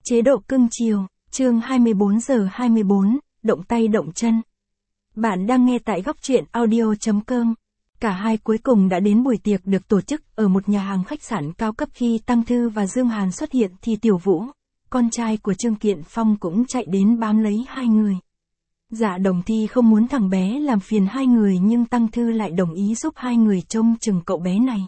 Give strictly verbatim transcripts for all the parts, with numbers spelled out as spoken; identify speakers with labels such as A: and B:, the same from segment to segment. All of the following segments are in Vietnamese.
A: Chế độ cưng chiều, chương hai mươi bốn giờ hai mươi bốn, động tay động chân. Bạn đang nghe tại góc truyện audio chấm com. Cả hai cuối cùng đã đến buổi tiệc được tổ chức ở một nhà hàng khách sạn cao cấp. Khi Tăng Thư và Dương Hàn xuất hiện thì Tiểu Vũ, con trai của Trương Kiện Phong cũng chạy đến bám lấy hai người. Dạ Đồng Thi không muốn thằng bé làm phiền hai người nhưng Tăng Thư lại đồng ý giúp hai người trông chừng cậu bé này.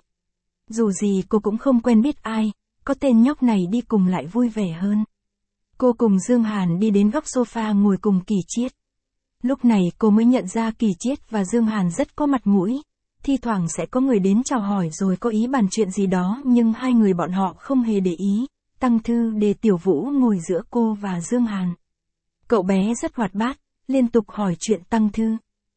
A: Dù gì cô cũng không quen biết ai, có tên nhóc này đi cùng lại vui vẻ hơn. Cô cùng Dương Hàn đi đến góc sofa ngồi cùng Kỳ Chiết. Lúc này cô mới nhận ra Kỳ Chiết và Dương Hàn rất có mặt mũi. Thi thoảng sẽ có người đến chào hỏi rồi có ý bàn chuyện gì đó nhưng hai người bọn họ không hề để ý. Tăng Thư để Tiểu Vũ ngồi giữa cô và Dương Hàn. Cậu bé rất hoạt bát, liên tục hỏi chuyện Tăng Thư.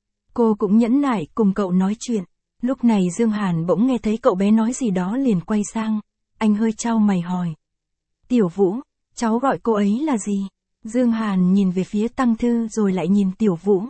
A: Cô cũng nhẫn nại cùng cậu nói chuyện. Lúc này Dương Hàn bỗng nghe thấy cậu bé nói gì đó liền quay sang. Anh hơi chau mày hỏi. Tiểu Vũ, cháu gọi cô ấy là gì? Dương Hàn nhìn về phía Tăng Thư rồi lại nhìn Tiểu Vũ.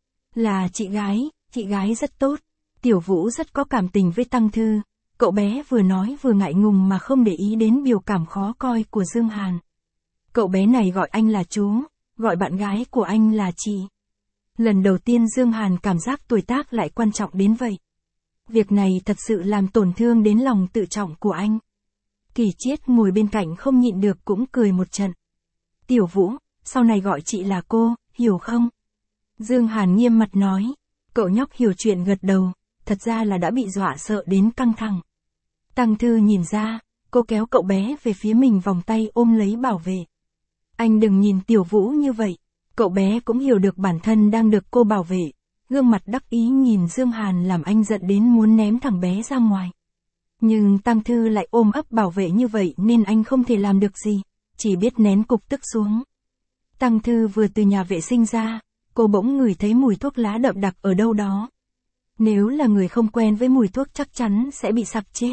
A: Là chị gái, chị gái rất tốt. Tiểu Vũ rất có cảm tình với Tăng Thư. Cậu bé vừa nói vừa ngại ngùng mà không để ý đến biểu cảm khó coi của Dương Hàn. Cậu bé này gọi anh là chú, gọi bạn gái của anh là chị. Lần đầu tiên Dương Hàn cảm giác tuổi tác lại quan trọng đến vậy. Việc này thật sự làm tổn thương đến lòng tự trọng của anh. Kỳ Chiết ngồi bên cạnh không nhịn được cũng cười một trận. Tiểu Vũ, sau này gọi chị là cô, hiểu không? Dương Hàn nghiêm mặt nói. Cậu nhóc hiểu chuyện gật đầu, thật ra là đã bị dọa sợ đến căng thẳng. Tăng Thư nhìn ra, cô kéo cậu bé về phía mình vòng tay ôm lấy bảo vệ. Anh đừng nhìn Tiểu Vũ như vậy, cậu bé cũng hiểu được bản thân đang được cô bảo vệ. Gương mặt đắc ý nhìn Dương Hàn làm anh giận đến muốn ném thằng bé ra ngoài. Nhưng Tăng Thư lại ôm ấp bảo vệ như vậy nên anh không thể làm được gì, chỉ biết nén cục tức xuống. Tăng Thư vừa từ nhà vệ sinh ra, cô bỗng ngửi thấy mùi thuốc lá đậm đặc ở đâu đó. Nếu là người không quen với mùi thuốc chắc chắn sẽ bị sặc chết.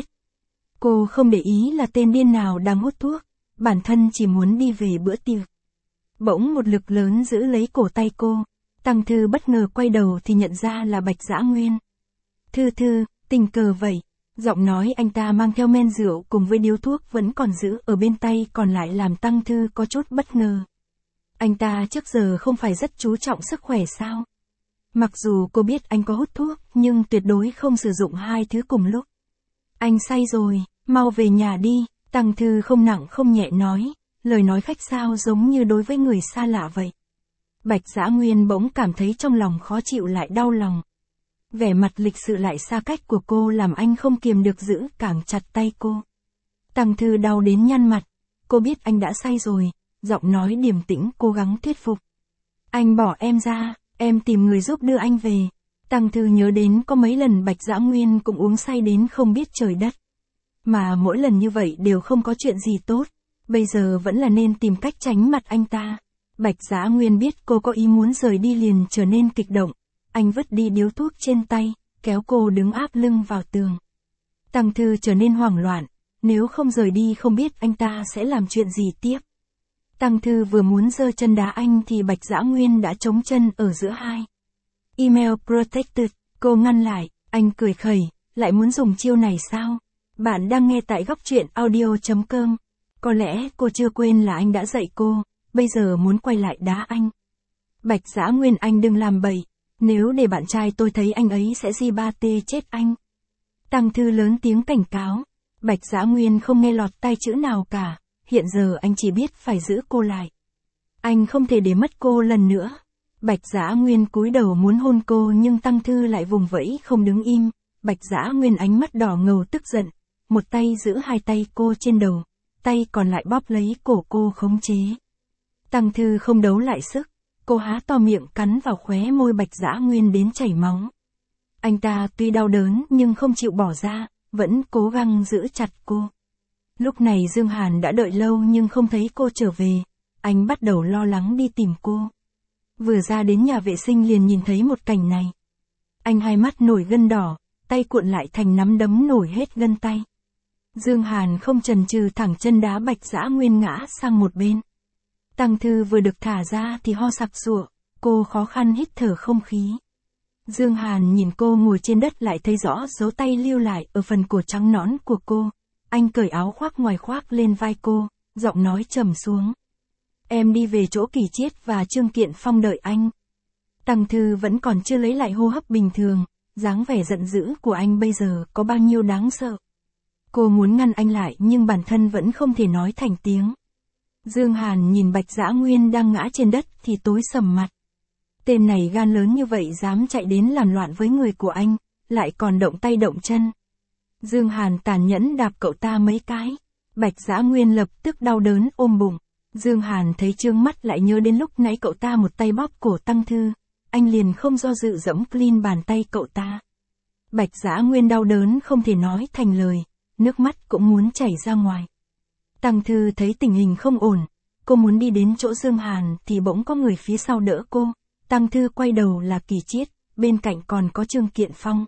A: Cô không để ý là tên điên nào đang hút thuốc, bản thân chỉ muốn đi về bữa tiệc. Bỗng một lực lớn giữ lấy cổ tay cô, Tăng Thư bất ngờ quay đầu thì nhận ra là Bạch Dã Nguyên. Thư Thư, tình cờ vậy. Giọng nói anh ta mang theo men rượu cùng với điếu thuốc vẫn còn giữ ở bên tay còn lại làm Tăng Thư có chút bất ngờ. Anh ta trước giờ không phải rất chú trọng sức khỏe sao? Mặc dù cô biết anh có hút thuốc nhưng tuyệt đối không sử dụng hai thứ cùng lúc. Anh say rồi, mau về nhà đi, Tăng Thư không nặng không nhẹ nói, lời nói khách sáo giống như đối với người xa lạ vậy. Bạch Dã Nguyên bỗng cảm thấy trong lòng khó chịu lại đau lòng. Vẻ mặt lịch sự lại xa cách của cô làm anh không kiềm được giữ càng chặt tay cô. Tăng Thư đau đến nhăn mặt, cô biết anh đã say rồi, giọng nói điềm tĩnh cố gắng thuyết phục. Anh bỏ em ra, em tìm người giúp đưa anh về. Tăng Thư nhớ đến có mấy lần Bạch Dã Nguyên cũng uống say đến không biết trời đất. Mà mỗi lần như vậy đều không có chuyện gì tốt, bây giờ vẫn là nên tìm cách tránh mặt anh ta. Bạch Dã Nguyên biết cô có ý muốn rời đi liền trở nên kích động. Anh vứt đi điếu thuốc trên tay, kéo cô đứng áp lưng vào tường. Tăng Thư trở nên hoảng loạn, nếu không rời đi không biết anh ta sẽ làm chuyện gì tiếp. Tăng Thư vừa muốn giơ chân đá anh thì Bạch Dã Nguyên đã chống chân ở giữa hai. Email protected, cô ngăn lại, anh cười khẩy, lại muốn dùng chiêu này sao? Bạn đang nghe tại góc truyện audio chấm com. Có lẽ cô chưa quên là anh đã dạy cô, bây giờ muốn quay lại đá anh. Bạch Dã Nguyên anh đừng làm bậy. Nếu để bạn trai tôi thấy anh ấy sẽ di ba tê chết anh. Tăng Thư lớn tiếng cảnh cáo. Bạch Dã Nguyên không nghe lọt tai chữ nào cả. Hiện giờ anh chỉ biết phải giữ cô lại. Anh không thể để mất cô lần nữa. Bạch Dã Nguyên cúi đầu muốn hôn cô nhưng Tăng Thư lại vùng vẫy không đứng im. Bạch Dã Nguyên ánh mắt đỏ ngầu tức giận. Một tay giữ hai tay cô trên đầu. Tay còn lại bóp lấy cổ cô khống chế. Tăng Thư không đấu lại sức. Cô há to miệng cắn vào khóe môi Bạch Dã Nguyên đến chảy máu. Anh ta tuy đau đớn nhưng không chịu bỏ ra, vẫn cố gắng giữ chặt cô. Lúc này Dương Hàn đã đợi lâu nhưng không thấy cô trở về. Anh bắt đầu lo lắng đi tìm cô. Vừa ra đến nhà vệ sinh liền nhìn thấy một cảnh này. Anh hai mắt nổi gân đỏ, tay cuộn lại thành nắm đấm nổi hết gân tay. Dương Hàn không chần chừ thẳng chân đá Bạch Dã Nguyên ngã sang một bên. Tăng Thư vừa được thả ra thì ho sặc sụa, cô khó khăn hít thở không khí. Dương Hàn nhìn cô ngồi trên đất lại thấy rõ dấu tay lưu lại ở phần cổ trắng nõn của cô. Anh cởi áo khoác ngoài khoác lên vai cô, giọng nói trầm xuống. Em đi về chỗ Kỳ Chiết và Trương Kiện Phong đợi anh. Tăng Thư vẫn còn chưa lấy lại hô hấp bình thường, dáng vẻ giận dữ của anh bây giờ có bao nhiêu đáng sợ. Cô muốn ngăn anh lại nhưng bản thân vẫn không thể nói thành tiếng. Dương Hàn nhìn Bạch Dã Nguyên đang ngã trên đất thì tối sầm mặt. Tên này gan lớn như vậy dám chạy đến làm loạn với người của anh, lại còn động tay động chân. Dương Hàn tàn nhẫn đạp cậu ta mấy cái. Bạch Dã Nguyên lập tức đau đớn ôm bụng. Dương Hàn thấy trương mắt lại nhớ đến lúc nãy cậu ta một tay bóp cổ Tăng Thư. Anh liền không do dự giẫm clean bàn tay cậu ta. Bạch Dã Nguyên đau đớn không thể nói thành lời, nước mắt cũng muốn chảy ra ngoài. Tăng Thư thấy tình hình không ổn, cô muốn đi đến chỗ Dương Hàn thì bỗng có người phía sau đỡ cô. Tăng Thư quay đầu là Kỳ Chiết, bên cạnh còn có Trương Kiện Phong.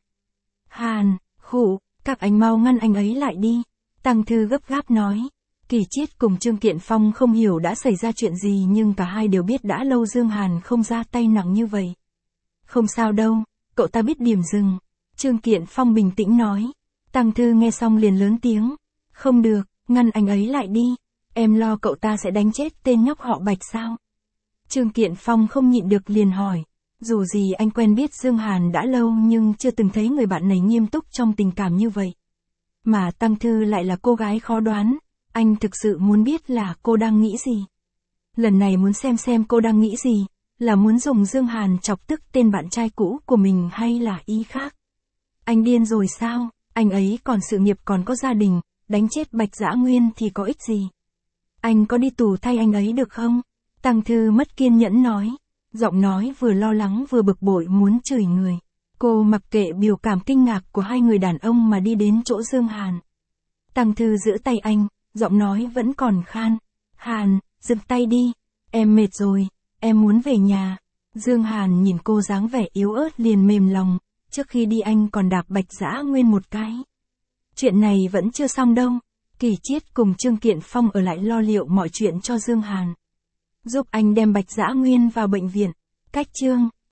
A: Hàn, khụ, các anh mau ngăn anh ấy lại đi. Tăng Thư gấp gáp nói. Kỳ Chiết cùng Trương Kiện Phong không hiểu đã xảy ra chuyện gì nhưng cả hai đều biết đã lâu Dương Hàn không ra tay nặng như vậy. Không sao đâu, cậu ta biết điểm dừng. Trương Kiện Phong bình tĩnh nói. Tăng Thư nghe xong liền lớn tiếng. Không được, ngăn anh ấy lại đi. Em lo cậu ta sẽ đánh chết tên nhóc họ Bạch sao? Trương Kiện Phong không nhịn được liền hỏi. Dù gì anh quen biết Dương Hàn đã lâu nhưng chưa từng thấy người bạn này nghiêm túc trong tình cảm như vậy. Mà Tăng Thư lại là cô gái khó đoán. Anh thực sự muốn biết là cô đang nghĩ gì. Lần này muốn xem xem cô đang nghĩ gì. Là muốn dùng Dương Hàn chọc tức tên bạn trai cũ của mình hay là ý khác? Anh điên rồi sao? Anh ấy còn sự nghiệp còn có gia đình, đánh chết Bạch Dã Nguyên thì có ích gì? Anh có đi tù thay anh ấy được không? Tăng Thư mất kiên nhẫn nói. Giọng nói vừa lo lắng vừa bực bội muốn chửi người. Cô mặc kệ biểu cảm kinh ngạc của hai người đàn ông mà đi đến chỗ Dương Hàn. Tăng Thư giữ tay anh, giọng nói vẫn còn khan. Hàn, dừng tay đi. Em mệt rồi, em muốn về nhà. Dương Hàn nhìn cô dáng vẻ yếu ớt liền mềm lòng. Trước khi đi anh còn đạp Bạch Dã Nguyên một cái. Chuyện này vẫn chưa xong đâu. Kỳ Chiết cùng Trương Kiện Phong ở lại lo liệu mọi chuyện cho Dương Hàn. Giúp anh đem Bạch Dã Nguyên vào bệnh viện. Cách chương